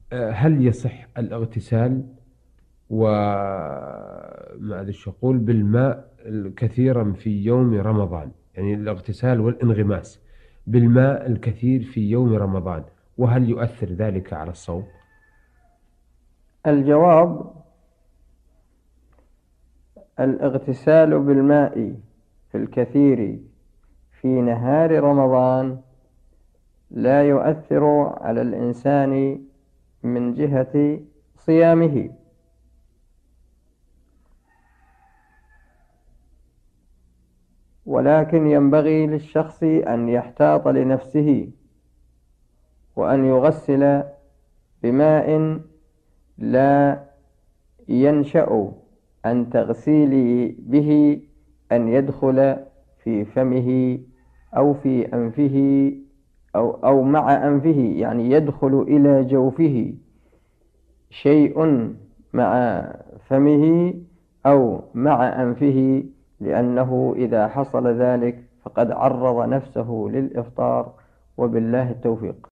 هل يصح الاغتسال وما أدري شو أقول بالماء كثيرا في يوم رمضان؟ يعني الاغتسال والانغماس بالماء الكثير في يوم رمضان، وهل يؤثر ذلك على الصوم؟ الجواب: الاغتسال بالماء في الكثير في نهار رمضان لا يؤثر على الإنسان من جهة صيامه، ولكن ينبغي للشخص أن يحتاط لنفسه وأن يغسل بماء لا ينشأ عن تغسيله به أن يدخل في فمه أو في أنفه أو مع أنفه، يعني يدخل إلى جوفه شيء مع فمه أو مع أنفه، لأنه إذا حصل ذلك فقد عرض نفسه للإفطار، وبالله التوفيق.